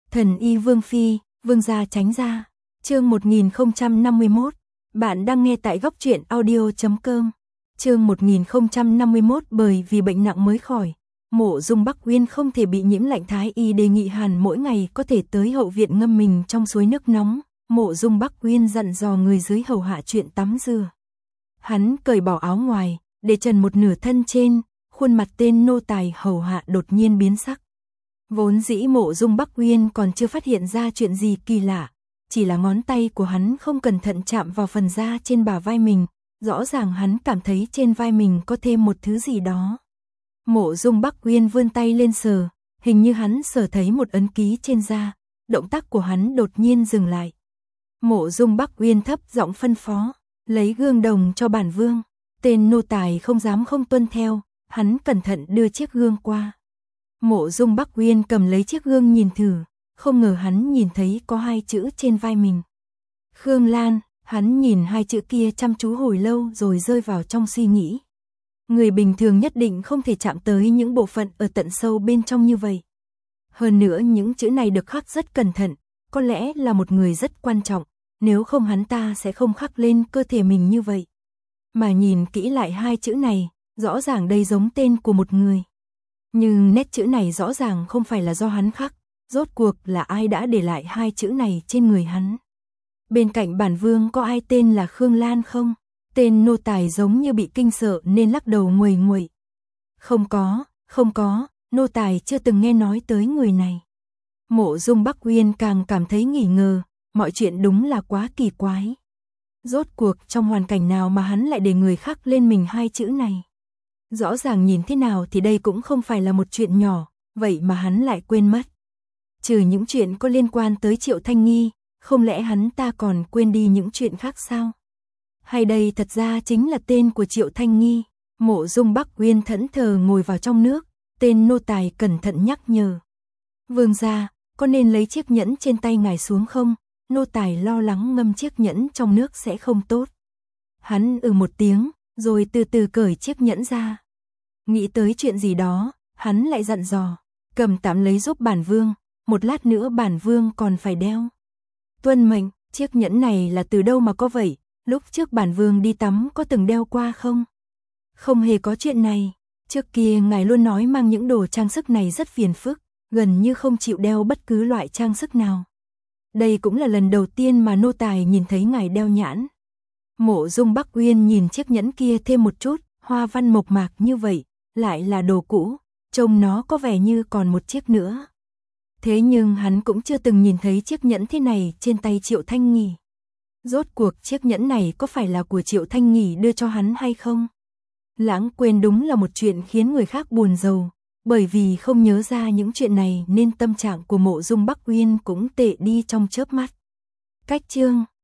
Thần y Vương Phi, Vương gia tránh ra. Chương 1051. Bạn đang nghe tại góc truyện audio.com. Chương 1051. Bởi vì bệnh nặng mới khỏi, Mộ Dung Bắc Uyên không thể bị nhiễm lạnh, thái y đề nghị Hàn mỗi ngày có thể tới hậu viện ngâm mình trong suối nước nóng. Mộ Dung Bắc Uyên dặn dò người dưới hầu hạ chuyện tắm rửa. Hắn cởi bỏ áo ngoài, để trần một nửa thân trên, khuôn mặt tên nô tài hầu hạ đột nhiên biến sắc. Vốn dĩ Mộ Dung Bắc Uyên còn chưa phát hiện ra chuyện gì kỳ lạ, chỉ là ngón tay của hắn không cẩn thận chạm vào phần da trên bả vai mình, rõ ràng hắn cảm thấy trên vai mình có thêm một thứ gì đó. Mộ Dung Bắc Uyên vươn tay lên sờ, hình như hắn sờ thấy một ấn ký trên da, động tác của hắn đột nhiên dừng lại. Mộ Dung Bắc Uyên thấp giọng phân phó, lấy gương đồng cho bản vương. Tên nô tài không dám không tuân theo, hắn cẩn thận đưa chiếc gương qua. Mộ Dung Bắc Uyên cầm lấy chiếc gương nhìn thử, không ngờ hắn nhìn thấy có hai chữ trên vai mình. Khương Lan. Hắn nhìn hai chữ kia chăm chú hồi lâu rồi rơi vào trong suy nghĩ. Người bình thường nhất định không thể chạm tới những bộ phận ở tận sâu bên trong như vậy. Hơn nữa những chữ này được khắc rất cẩn thận, có lẽ là một người rất quan trọng, nếu không hắn ta sẽ không khắc lên cơ thể mình như vậy. Mà nhìn kỹ lại hai chữ này, rõ ràng đây giống tên của một người. Nhưng nét chữ này rõ ràng không phải là do hắn khắc, rốt cuộc là ai đã để lại hai chữ này trên người hắn. Bên cạnh bản vương có ai tên là Khương Lan không? Tên nô tài giống như bị kinh sợ nên lắc đầu nguầy nguậy. Không có, nô tài chưa từng nghe nói tới người này. Mộ Dung Bắc Uyên càng cảm thấy nghi ngờ, mọi chuyện đúng là quá kỳ quái. Rốt cuộc trong hoàn cảnh nào mà hắn lại để người khắc lên mình hai chữ này? Rõ ràng nhìn thế nào thì đây cũng không phải là một chuyện nhỏ, vậy mà hắn lại quên mất. Trừ những chuyện có liên quan tới Triệu Thanh Nghi, không lẽ hắn ta còn quên đi những chuyện khác sao? Hay đây thật ra chính là tên của Triệu Thanh Nghi? Mộ Dung Bắc Uyên thẫn thờ ngồi vào trong nước, tên nô tài cẩn thận nhắc nhở. Vương gia, có nên lấy chiếc nhẫn trên tay ngài xuống không? Nô tài lo lắng ngâm chiếc nhẫn trong nước sẽ không tốt. Hắn một tiếng, rồi từ từ cởi chiếc nhẫn ra. Nghĩ tới chuyện gì đó, hắn lại dặn dò, cầm tạm lấy giúp bản vương, một lát nữa bản vương còn phải đeo. Tuân mệnh. Chiếc nhẫn này là từ đâu mà có vậy? Lúc trước bản vương đi tắm có từng đeo qua không? Không hề có chuyện này. Trước kia ngài luôn nói mang những đồ trang sức này rất phiền phức, gần như không chịu đeo bất cứ loại trang sức nào. Đây cũng là lần đầu tiên mà nô tài nhìn thấy ngài đeo nhẫn. Mộ Dung Bắc Uyên nhìn chiếc nhẫn kia thêm một chút, hoa văn mộc mạc như vậy, lại là đồ cũ, trông nó có vẻ như còn một chiếc nữa. Thế nhưng hắn cũng chưa từng nhìn thấy chiếc nhẫn thế này trên tay Triệu Thanh Nghi. Rốt cuộc chiếc nhẫn này có phải là của Triệu Thanh Nghi đưa cho hắn hay không? Lãng quên đúng là một chuyện khiến người khác buồn rầu, bởi vì không nhớ ra những chuyện này nên tâm trạng của Mộ Dung Bắc Uyên cũng tệ đi trong chớp mắt. Cách chương